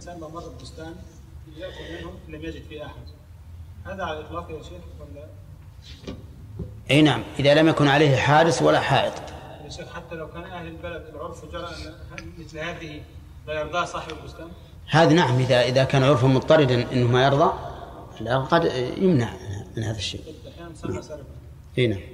الإنسان لو مر ببستان يأكل منهم لم يجد فيه أحد، هذا على الإطلاق يا شيخ ولا؟ أي نعم، إذا لم يكن عليه حارس ولا حائط. يا شيخ حتى لو كان أهل البلد العرف جرى أن مثل هذه لا يرضى صاحب البستان؟ هذا نعم، إذا كان عرفه مضطردا إنه ما يرضى قد يمنع من هذا الشيء. أحيانا صار سرقة. أي نعم.